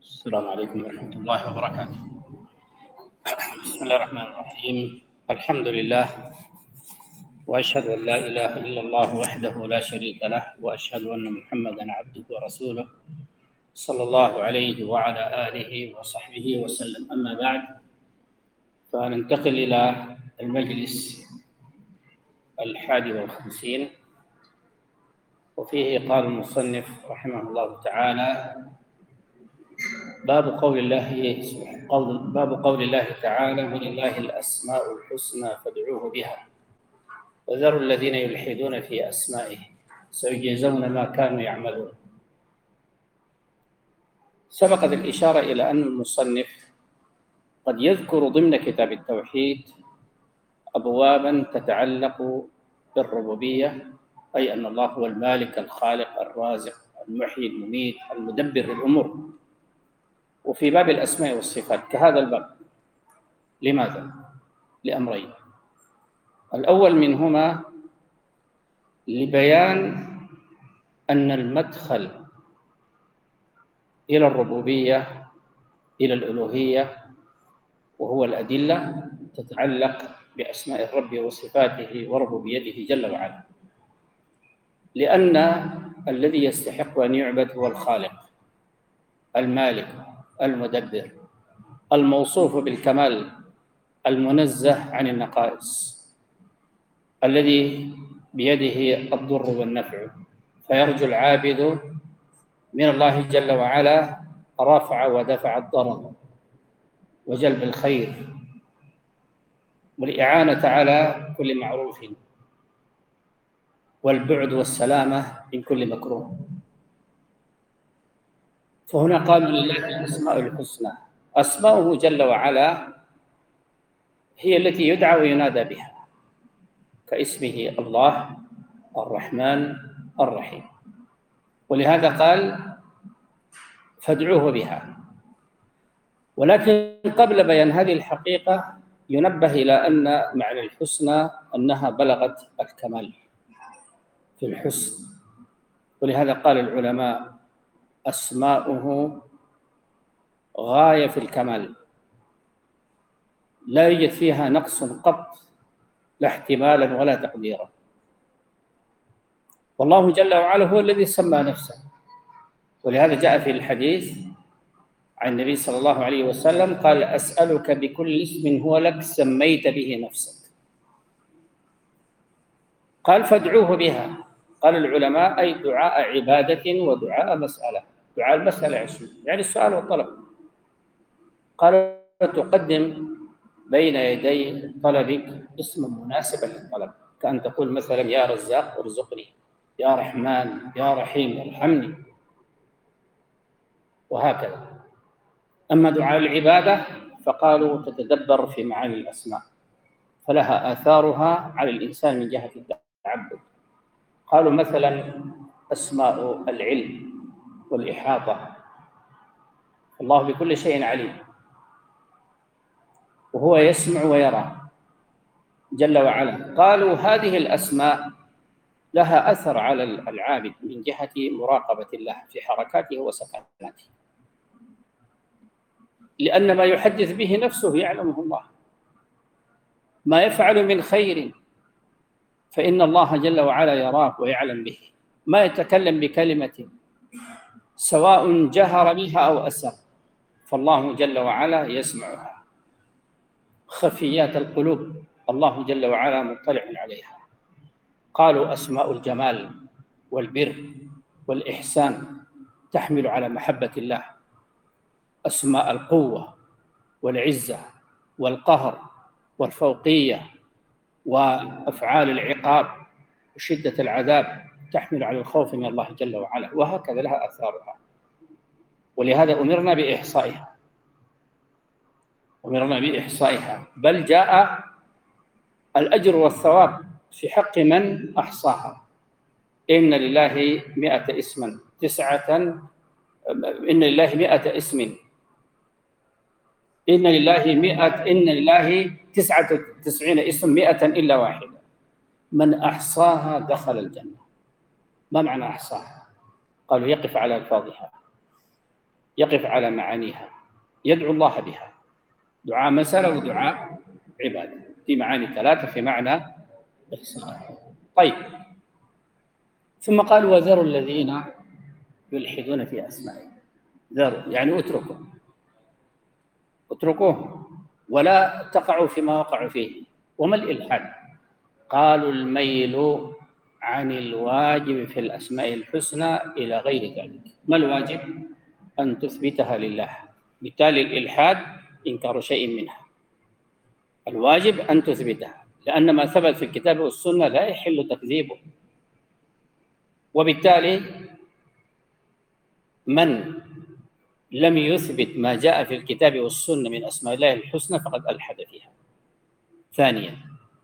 السلام عليكم ورحمة الله وبركاته. بسم الله الرحمن الرحيم. الحمد لله، وأشهد أن لا إله إلا الله وحده لا شريك له، وأشهد أن محمدًا عبده ورسوله صلى الله عليه وعلى آله وصحبه وسلم. أما بعد، فننتقل إلى المجلس 51، وفيه قال المصنف رحمه الله تعالى: باب قول الله تعالى: ولله الأسماء الحسنى فادعوه بها وذروا الذين يلحدون في أسمائه سيجزون ما كانوا يعملون. سبقت الإشارة إلى أن المصنف قد يذكر ضمن كتاب التوحيد أبوابا تتعلق بالربوبية، أي أن الله هو المالك الخالق الرازق المحيي المميت المدبر الأمور، وفي باب الأسماء والصفات كهذا الباب. لماذا؟ لأمرين: الأول منهما لبيان أن المدخل إلى الربوبية إلى الألوهية وهو الأدلة تتعلق بأسماء الرب وصفاته وربوبيته جل وعلا، لأن الذي يستحق أن يعبد هو الخالق المالك المدبر الموصوف بالكمال المنزه عن النقائص، الذي بيده الضر والنفع، فيرجو العابد من الله جل وعلا رفع ودفع الضرر وجلب الخير والإعانة على كل معروف والبعد والسلامة من كل مكروه. فهنا قال: لله الأسماء الحسنى. أسماؤه جل وعلا هي التي يدعى وينادى بها، كاسمه الله الرحمن الرحيم، ولهذا قال: فادعوه بها. ولكن قبل بيان هذه الحقيقة ينبه إلى أن معنى الحسنى أنها بلغت الكمال في الحسن، ولهذا قال العلماء: أسماؤه غاية في الكمال، لا يوجد فيها نقص قط، لا احتمالا ولا تقديرا. والله جل وعلا هو الذي سمى نفسه، ولهذا جاء في الحديث عن النبي صلى الله عليه وسلم قال: أسألك بكل اسم هو لك سميت به نفسك. قال: فادعوه بها. قال العلماء: أي دعاء عبادة ودعاء مسألة. دعاء المسألة يعني السؤال والطلب. قال: تقدم بين يدي طلبك اسما مناسبا للطلب، كأن تقول مثلا: يا رزاق ارزقني، يا رحمن يا رحيم ارحمني، وهكذا. أما دعاء العبادة فقالوا: تتدبر في معاني الأسماء، فلها آثارها على الإنسان من جهة التعبد. قالوا مثلا: أسماء العلم والإحاطة، الله بكل شيء عليم، وهو يسمع ويرى جل وعلا. قالوا: هذه الأسماء لها أثر على العابد من جهة مراقبة الله في حركاته وسكناته، لأن ما يحدث به نفسه يعلمه الله، ما يفعل من خير فإن الله جل وعلا يراه ويعلم به، ما يتكلم بكلمة سواء جهر بها أو أسر فالله جل وعلا يسمعها. خفيات القلوب الله جل وعلا مطلع عليها. قالوا: أسماء الجمال والبر والإحسان تحمل على محبة الله. أسماء القوة والعزة والقهر والفوقية وأفعال العقاب وشدة العذاب تحمل على الخوف من الله جل وعلا، وهكذا لها آثارها. ولهذا أمرنا بإحصائها، بل جاء الأجر والثواب في حق من أحصاها. إن لله 100 اسما إن لله 99 اسم 100 إلا واحدة، من أحصاها دخل الجنة. ما معنى أحصاها؟ قالوا: يقف على ألفاظها يقف على معانيها، يدعو الله بها، دعاء مسألة ودعاء عبادة، في معاني ثلاثة في معنى إحسان. طيب، ثم قال وذروا الذين يلحدون في أسمائه. ذروا يعني اتركوه ولا تقعوا فيما وقعوا فيه. وما الإلحاد؟ قالوا الميل عن الواجب في الأسماء الحسنى إلى غير ذلك. ما الواجب؟ أن تثبتها لله، بالتالي الإلحاد إنكار شيء منها. الواجب أن تثبتها، لأن ما ثبت في الكتاب والسنة لا يحل تكذيبه، وبالتالي من لم يثبت ما جاء في الكتاب والسنة من أسماء الله الحسنى فقد ألحد فيها. ثانيا،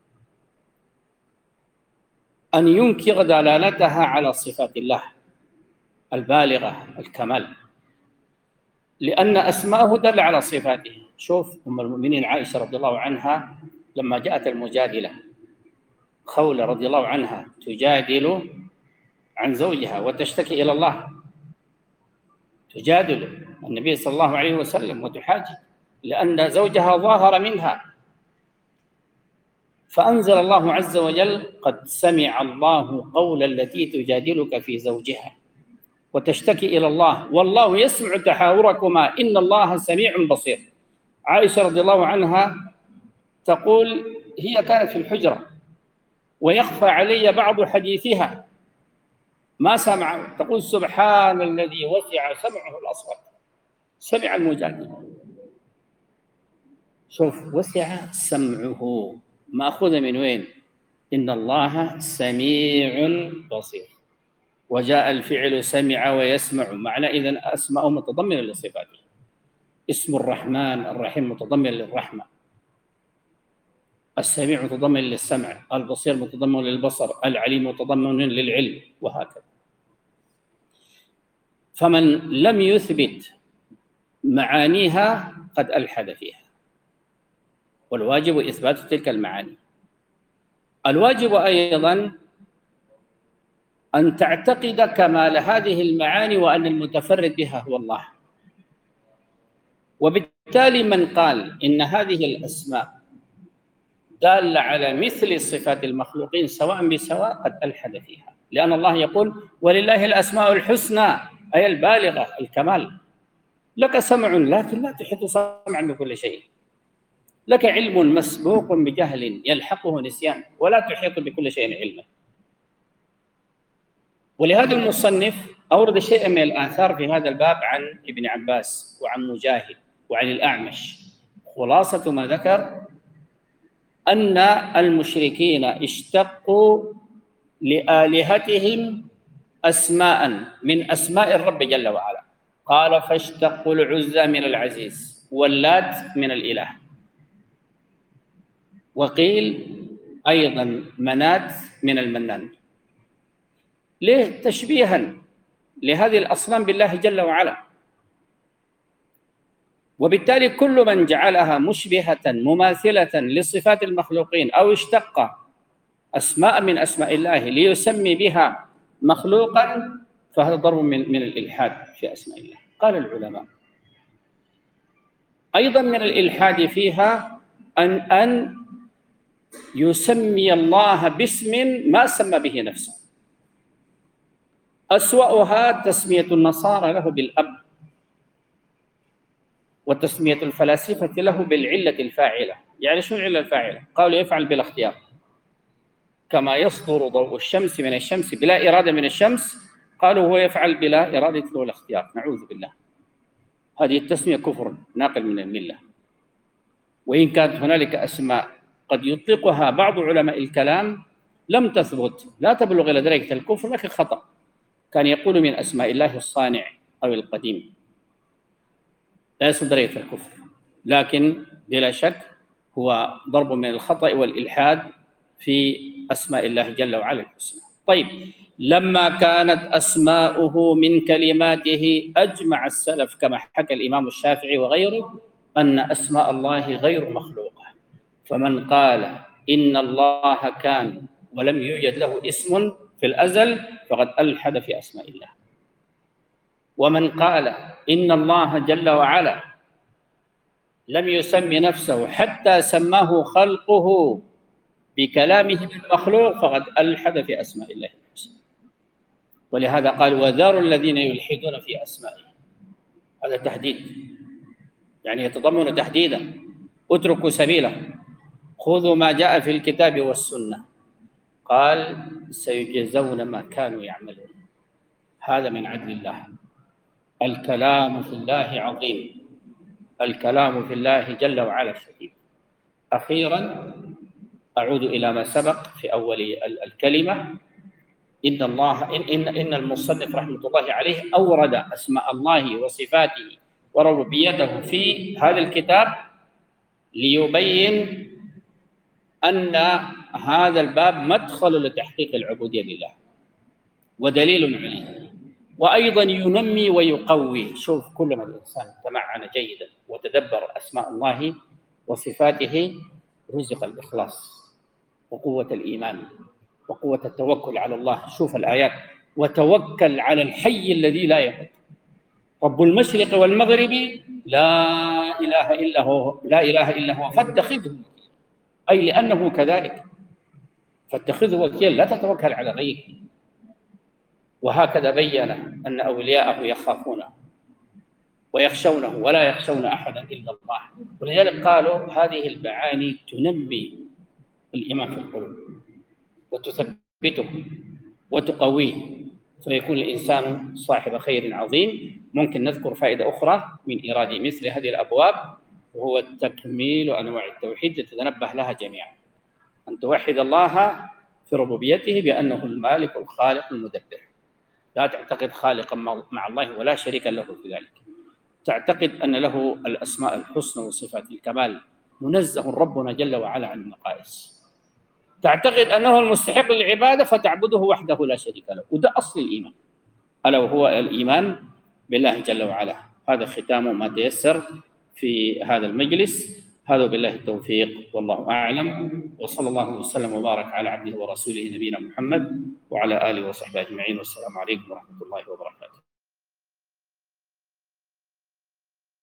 أن ينكر دلالتها على صفات الله البالغة الكمال، لأن أسماءه دل على صفاته. شوف أم المؤمنين عائشة رضي الله عنها لما جاءت المجادلة، خولة رضي الله عنها تجادل عن زوجها وتشتكي إلى الله، تجادل النبي صلى الله عليه وسلم وتحاجي لأن زوجها ظاهر منها، فأنزل الله عز وجل قد سمع الله قول التي تجادلك في زوجها وتشتكي إلى الله والله يسمع تحاوركما إن الله سميع بصير. عائشة رضي الله عنها تقول هي كانت في الحجرة ويخفى علي بعض حديثها ما سمع، تقول سبحان الذي وسع سمعه الأصوات، سمع المجادلة. شوف، وسع سمعه مأخوذ من وين؟ إن الله سميع بصير، وجاء الفعل سمع ويسمع، معنى إذن أسماء متضمنة لصفاته. اسم الرحمن الرحيم متضمن للرحمة، السميع متضمن للسمع، البصير متضمن للبصر، العليم متضمن للعلم، وهكذا. فمن لم يثبت معانيها قد ألحد فيها، والواجب إثبات تلك المعاني. الواجب أيضا أن تعتقد كمال هذه المعاني وأن المتفرد بها هو الله. وبالتالي من قال إن هذه الأسماء دالة على مثل صفات المخلوقين سواء بسواء قد ألحد فيها، لأن الله يقول ولله الأسماء الحسنى، أي البالغة الكمال. لك سمع لكن لا تحيط سمعا بكل شيء، لك علم مسبوق بجهل يلحقه نسيان، ولا تحيط بكل شيء علما. ولهذا المصنف أورد شيئا من الآثار في هذا الباب عن ابن عباس وعن مجاهد وعن الأعمش. خلاصة ما ذكر أن المشركين اشتقوا لآلهتهم أسماء من أسماء الرب جل وعلا، قال فاشتقوا العزى من العزيز واللات من الإله، وقيل أيضا منات من المنان. ليه؟ تشبيها لهذه الأصنام بالله جل وعلا. وبالتالي كل من جعلها مشبهة مماثلة لصفات المخلوقين أو اشتق أسماء من أسماء الله ليسمي بها مخلوقا فهذا ضرب من الإلحاد في أسماء الله. قال العلماء أيضا من الإلحاد فيها أن يسمي الله باسم ما سمى به نفسه. أسوأها تسمية النصارى له بالأب، وتسمية الفلاسفة له بالعلة الفاعلة. يعني شو العلة الفاعلة؟ قالوا يفعل بلا اختيار، كما يصدر ضوء الشمس من الشمس بلا إرادة من الشمس، قالوا هو يفعل بلا إرادة ولا اختيار. نعوذ بالله، هذه التسمية كفر ناقل من الملة. وإن كانت هنالك أسماء قد يطلقها بعض علماء الكلام لم تثبت، لا تبلغ إلى درجة الكفر لكن خطأ. كان يقول من أسماء الله الصانع أو القديم، لا يصل درجة الكفر، لكن بلا شك هو ضرب من الخطأ والإلحاد في أسماء الله جل وعلا الحسنى. طيب، لما كانت أسماؤه من كلماته أجمع السلف كما حكى الإمام الشافعي وغيره أن أسماء الله غير مخلوقة. فمن قال إن الله كان ولم يوجد له اسم في الأزل فقد ألحد في أسماء الله. ومن قال إن الله جل وعلا لم يسم نفسه حتى سماه خلقه بكلامه المخلوق فقد ألحد في أسماء الله الحسنى. ولهذا قال وذروا الذين يلحدون في أسمائه. هذا تحديد، يعني يتضمن تحديدا. اتركوا سبيله، خذوا ما جاء في الكتاب والسنة. قال سيجزون ما كانوا يعملون. هذا من عدل الله. الكلام في الله عظيم، الكلام في الله جل وعلا شديد. أخيرا أعود إلى ما سبق في أول الكلمة. إن المصنف رحمة الله عليه أورد أسماء الله وصفاته وربوبيته في هذا الكتاب ليبين أن هذا الباب مدخل لتحقيق العبودية لله ودليل عليه، وأيضا ينمي ويقوي. شوف، كلما الإنسان تمعن جيدا وتدبر أسماء الله وصفاته رزق الإخلاص وقوة الإيمان وقوة التوكل على الله. شوف الآيات: وتوكل على الحي الذي لا يموت رب المشرق والمغرب لا إله إلا هو فاتخذه، أي لأنه كذلك فاتخذه وكيلا، لا تتوكل على غيره. وهكذا بين أن أولياءه يخافونه ويخشونه ولا يخشون أحدا إلا الله. ولذلك قالوا هذه المعاني تنمي الإيمان في القلوب وتثبته وتقويه، فيكون الإنسان صاحب خير عظيم. ممكن نذكر فائدة أخرى من إيراد مثل هذه الأبواب، وهو تكميل أنواع التوحيد تتنبه لها جميعا. أن توحد الله في ربوبيته بأنه المالك الخالق المدبر، لا تعتقد خالقا مع الله ولا شريك له في ذلك. تعتقد أن له الأسماء الحسنى وصفات الكمال، منزه ربنا جل وعلا عن النقائص. تعتقد أنه المستحق للعبادة فتعبده وحده لا شريك له، وده أصل الإيمان، ألا وهو الإيمان بالله جل وعلا. هذا ختام ما تيسر في هذا المجلس. هذا بالله التوفيق والله أعلم، وصلى الله وسلم وبارك على عبده ورسوله نبينا محمد وعلى آله وصحبه أجمعين، والسلام عليكم ورحمة الله وبركاته.